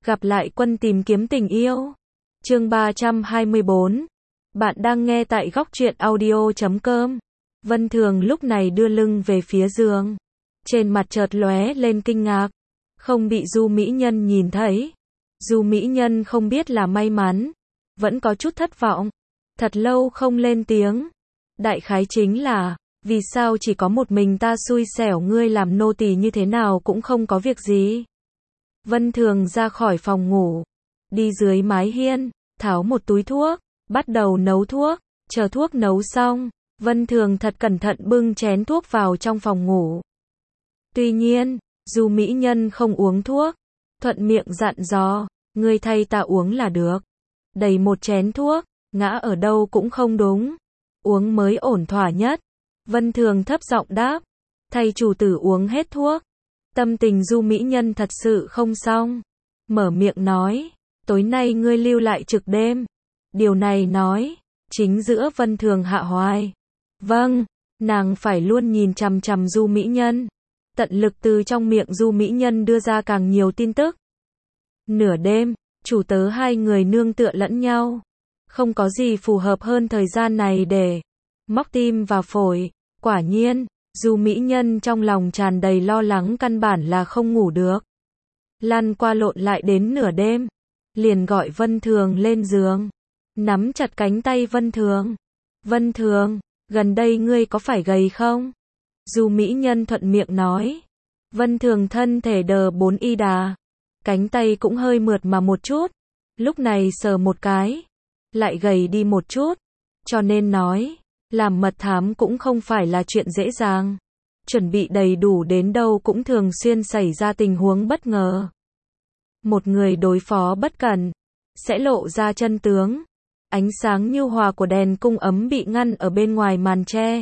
Gặp lại quân tìm kiếm tình yêu. Chương 324. Bạn đang nghe tại góc truyện audio.com. Vân Thường lúc này đưa lưng về phía giường. Trên mặt chợt lóe lên kinh ngạc. Không bị Du Mỹ Nhân nhìn thấy. Du Mỹ Nhân không biết là may mắn. Vẫn có chút thất vọng. Thật lâu không lên tiếng. Đại khái chính là, vì sao chỉ có một mình ta xui xẻo, ngươi làm nô tỳ như thế nào cũng không có việc gì. Vân Thường ra khỏi phòng ngủ. Đi dưới mái hiên, tháo một túi thuốc, bắt đầu nấu thuốc. Chờ thuốc nấu xong, Vân Thường thật cẩn thận bưng chén thuốc vào trong phòng ngủ. Tuy nhiên, Du Mỹ Nhân không uống thuốc. Thuận miệng dặn dò, ngươi thay ta uống là được. Đầy một chén thuốc, ngã ở đâu cũng không đúng. Uống mới ổn thỏa nhất. Vân Thường thấp giọng đáp, thay chủ tử uống hết thuốc. Tâm tình Du Mỹ Nhân thật sự không xong. Mở miệng nói, tối nay ngươi lưu lại trực đêm. Điều này nói, chính giữa Vân Thường hạ hoài. Vâng, nàng phải luôn nhìn chằm chằm Du Mỹ Nhân. Tận lực từ trong miệng Du Mỹ Nhân đưa ra càng nhiều tin tức. Nửa đêm, chủ tớ hai người nương tựa lẫn nhau. Không có gì phù hợp hơn thời gian này để móc tim và phổi. Quả nhiên, Du Mỹ Nhân trong lòng tràn đầy lo lắng, căn bản là không ngủ được. Lăn qua lộn lại đến nửa đêm, liền gọi Vân Thường lên giường, nắm chặt cánh tay Vân Thường. Vân Thường, gần đây ngươi có phải gầy không? Du Mỹ Nhân thuận miệng nói. Vân Thường thân thể đờ bốn y đà, cánh tay cũng hơi mượt mà một chút. Lúc này sờ một cái, lại gầy đi một chút, cho nên nói, làm mật thám cũng không phải là chuyện dễ dàng. Chuẩn bị đầy đủ đến đâu cũng thường xuyên xảy ra tình huống bất ngờ. Một người đối phó bất cẩn, sẽ lộ ra chân tướng. Ánh sáng nhu hòa của đèn cung ấm bị ngăn ở bên ngoài màn tre.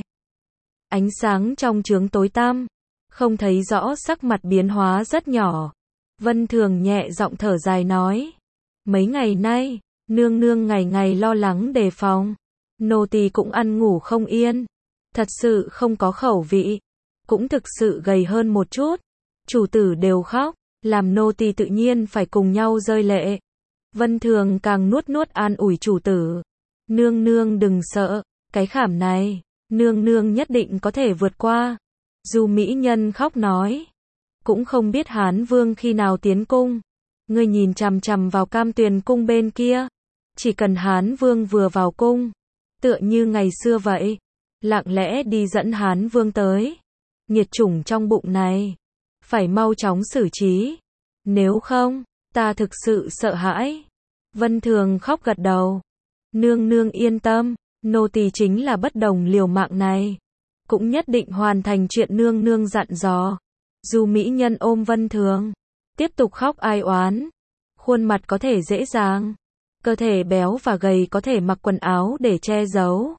Ánh sáng trong chướng tối tăm, không thấy rõ, sắc mặt biến hóa rất nhỏ. Vân Thường nhẹ giọng thở dài nói, mấy ngày nay, nương nương ngày ngày lo lắng đề phòng. Nô tỳ cũng ăn ngủ không yên, thật sự không có khẩu vị, cũng thực sự gầy hơn một chút. Chủ tử đều khóc, làm nô tỳ tự nhiên phải cùng nhau rơi lệ. Vân Thường càng nuốt nuốt an ủi chủ tử. Nương nương đừng sợ, cái khảm này, nương nương nhất định có thể vượt qua. Du Mỹ Nhân khóc nói, cũng không biết Hán Vương khi nào tiến cung. Ngươi nhìn chằm chằm vào Cam Tuyền cung bên kia, chỉ cần Hán Vương vừa vào cung, tựa như ngày xưa vậy, lặng lẽ đi dẫn Hán Vương tới. Nghiệt chủng trong bụng này, phải mau chóng xử trí. Nếu không, ta thực sự sợ hãi. Vân Thường khóc gật đầu. Nương nương yên tâm, nô tỳ chính là bất đồng liều mạng này, cũng nhất định hoàn thành chuyện nương nương dặn dò. Du Mỹ Nhân ôm Vân Thường, tiếp tục khóc ai oán. Khuôn mặt có thể dễ dàng, cơ thể béo và gầy có thể mặc quần áo để che giấu.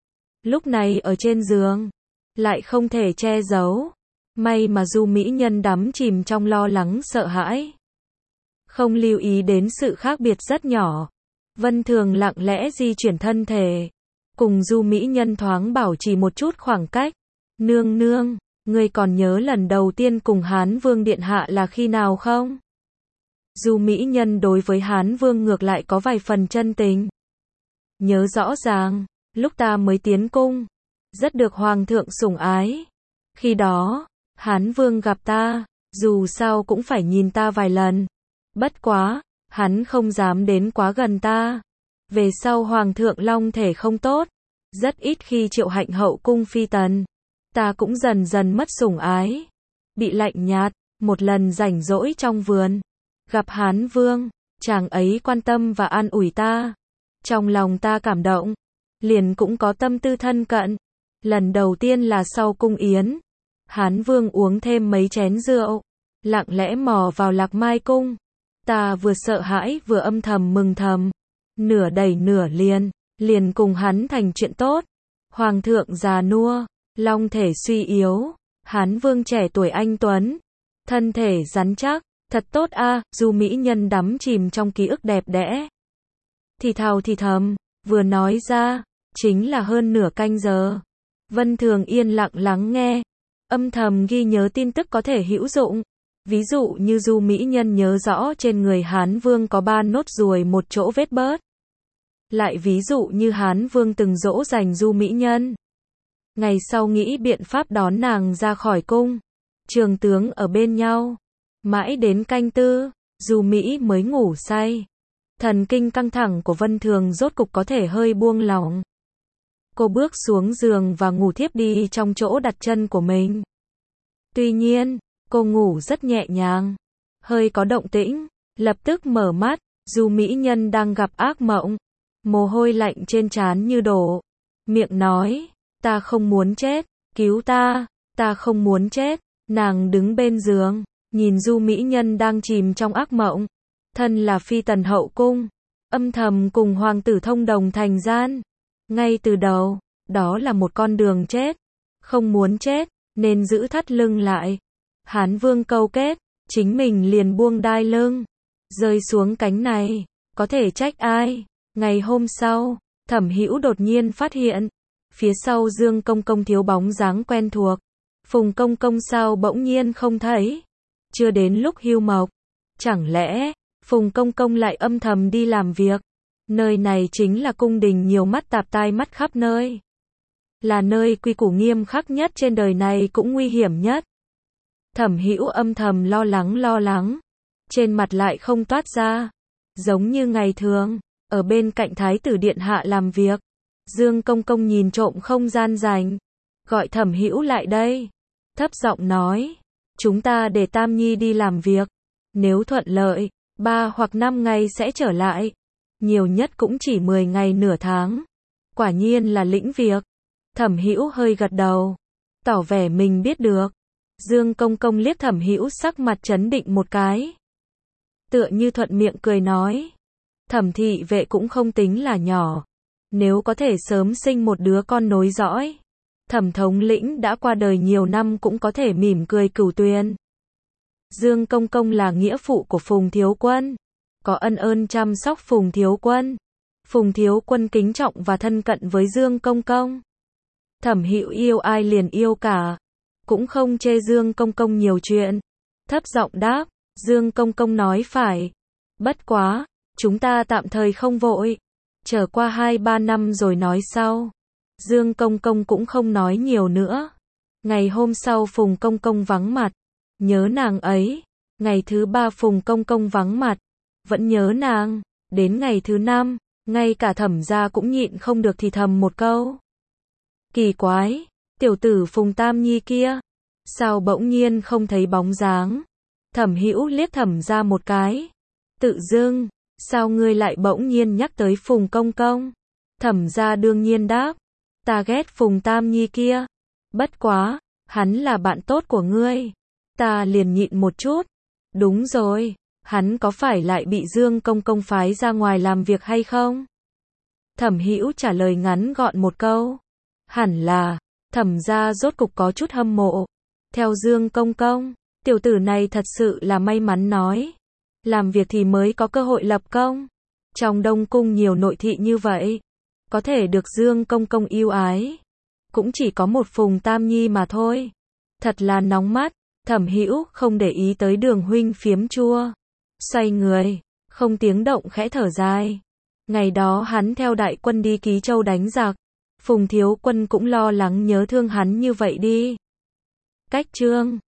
Lúc này ở trên giường, lại không thể che giấu. May mà Du Mỹ Nhân đắm chìm trong lo lắng sợ hãi, không lưu ý đến sự khác biệt rất nhỏ. Vân Thường lặng lẽ di chuyển thân thể, cùng Du Mỹ Nhân thoáng bảo trì một chút khoảng cách. Nương nương, ngươi còn nhớ lần đầu tiên cùng Hán Vương điện hạ là khi nào không? Du Mỹ Nhân đối với Hán Vương ngược lại có vài phần chân tình. Nhớ rõ ràng, lúc ta mới tiến cung, rất được hoàng thượng sủng ái. Khi đó, Hán Vương gặp ta, dù sao cũng phải nhìn ta vài lần. Bất quá, hắn không dám đến quá gần ta. Về sau hoàng thượng long thể không tốt, rất ít khi triệu hạnh hậu cung phi tần. Ta cũng dần dần mất sủng ái, bị lạnh nhạt. Một lần rảnh rỗi trong vườn, gặp Hán Vương, chàng ấy quan tâm và an ủi ta. Trong lòng ta cảm động, liền cũng có tâm tư thân cận. Lần đầu tiên là sau cung yến, Hán Vương uống thêm mấy chén rượu, lặng lẽ mò vào Lạc Mai cung. Ta vừa sợ hãi vừa âm thầm mừng thầm, nửa đẩy nửa liền cùng hắn thành chuyện tốt. Hoàng thượng già nua, long thể suy yếu, Hán Vương trẻ tuổi anh tuấn, thân thể rắn chắc, thật tốt a. Du Mỹ Nhân đắm chìm trong ký ức đẹp đẽ, thì thào thì thầm, vừa nói ra, chính là hơn nửa canh giờ. Vân Thường yên lặng lắng nghe, âm thầm ghi nhớ tin tức có thể hữu dụng. Ví dụ như Du mỹ nhân nhớ rõ trên người Hán Vương có 3 nốt ruồi một chỗ vết bớt. Lại ví dụ như Hán Vương từng dỗ dành Du mỹ nhân. Ngày sau nghĩ biện pháp đón nàng ra khỏi cung. Trường tướng ở bên nhau. Mãi đến canh tư, Du Mỹ mới ngủ say. Thần kinh căng thẳng của Vân Thường rốt cục có thể hơi buông lỏng. Cô bước xuống giường và ngủ thiếp đi trong chỗ đặt chân của mình. Tuy nhiên, cô ngủ rất nhẹ nhàng. Hơi có động tĩnh, lập tức mở mắt, Du mỹ nhân đang gặp ác mộng. Mồ hôi lạnh trên trán như đổ. Miệng nói, ta không muốn chết, cứu ta không muốn chết. Nàng đứng bên giường, nhìn Du mỹ nhân đang chìm trong ác mộng. Thân là phi tần hậu cung, âm thầm cùng hoàng tử thông đồng thành gian. Ngay từ đầu, đó là một con đường chết. Không muốn chết, nên giữ thắt lưng lại. Hán Vương câu kết, chính mình liền buông đai lưng. Rơi xuống cánh này, có thể trách ai? Ngày hôm sau, Thẩm Hữu đột nhiên phát hiện, phía sau Dương Công Công thiếu bóng dáng quen thuộc. Phùng Công Công sao bỗng nhiên không thấy? Chưa đến lúc hưu mộc. Chẳng lẽ, Phùng Công Công lại âm thầm đi làm việc? Nơi này chính là cung đình nhiều mắt tạp tai mắt khắp nơi. Là nơi quy củ nghiêm khắc nhất trên đời này cũng nguy hiểm nhất. Thẩm Hữu âm thầm lo lắng. Trên mặt lại không toát ra. Giống như ngày thường, ở bên cạnh Thái tử Điện Hạ làm việc. Dương Công Công nhìn trộm không gian rảnh. Gọi Thẩm Hữu lại đây. Thấp giọng nói. Chúng ta để Tam Nhi đi làm việc. Nếu thuận lợi, 3 hoặc 5 ngày sẽ trở lại. Nhiều nhất cũng chỉ 10 ngày nửa tháng. Quả nhiên là lĩnh việc. Thẩm Hữu hơi gật đầu. Tỏ vẻ mình biết được. Dương Công Công liếc Thẩm Hữu sắc mặt trấn định một cái. Tựa như thuận miệng cười nói. Thẩm thị vệ cũng không tính là nhỏ. Nếu có thể sớm sinh một đứa con nối dõi. Thẩm thống lĩnh đã qua đời nhiều năm cũng có thể mỉm cười cửu tuyền. Dương Công Công là nghĩa phụ của Phùng Thiếu Quân. Có ân ơn chăm sóc Phùng Thiếu Quân. Phùng Thiếu Quân kính trọng và thân cận với Dương Công Công. Thẩm Hữu yêu ai liền yêu cả. Cũng không chê Dương Công Công nhiều chuyện. Thấp giọng đáp, Dương Công Công nói phải. Bất quá, chúng ta tạm thời không vội. Chờ qua 2-3 năm rồi nói sau. Dương Công Công cũng không nói nhiều nữa. Ngày hôm sau Phùng Công Công vắng mặt. Nhớ nàng ấy. Ngày thứ 3 Phùng Công Công vắng mặt. Vẫn nhớ nàng. Đến ngày thứ 5, ngay cả Thẩm gia cũng nhịn không được thì thầm một câu. Kỳ quái, tiểu tử Phùng Tam Nhi kia. Sao bỗng nhiên không thấy bóng dáng? Thẩm Hữu liếc Thẩm gia một cái. Tự dưng, sao ngươi lại bỗng nhiên nhắc tới Phùng Công Công? Thẩm gia đương nhiên đáp. Ta ghét Phùng Tam Nhi kia. Bất quá, hắn là bạn tốt của ngươi. Ta liền nhịn một chút. Đúng rồi, hắn có phải lại bị Dương Công Công phái ra ngoài làm việc hay không? Thẩm Hữu trả lời ngắn gọn một câu. Hẳn là, Thẩm gia rốt cục có chút hâm mộ. Theo Dương Công Công, tiểu tử này thật sự là may mắn nói. Làm việc thì mới có cơ hội lập công. Trong Đông Cung nhiều nội thị như vậy. Có thể được Dương Công Công yêu ái. Cũng chỉ có một Phùng Tam Nhi mà thôi. Thật là nóng mắt. Thẩm Hữu không để ý tới Đường huynh phiếm chua. Xoay người, không tiếng động khẽ thở dài. Ngày đó hắn theo đại quân đi Ký Châu đánh giặc. Phùng Thiếu Quân cũng lo lắng nhớ thương hắn như vậy đi. Cách chương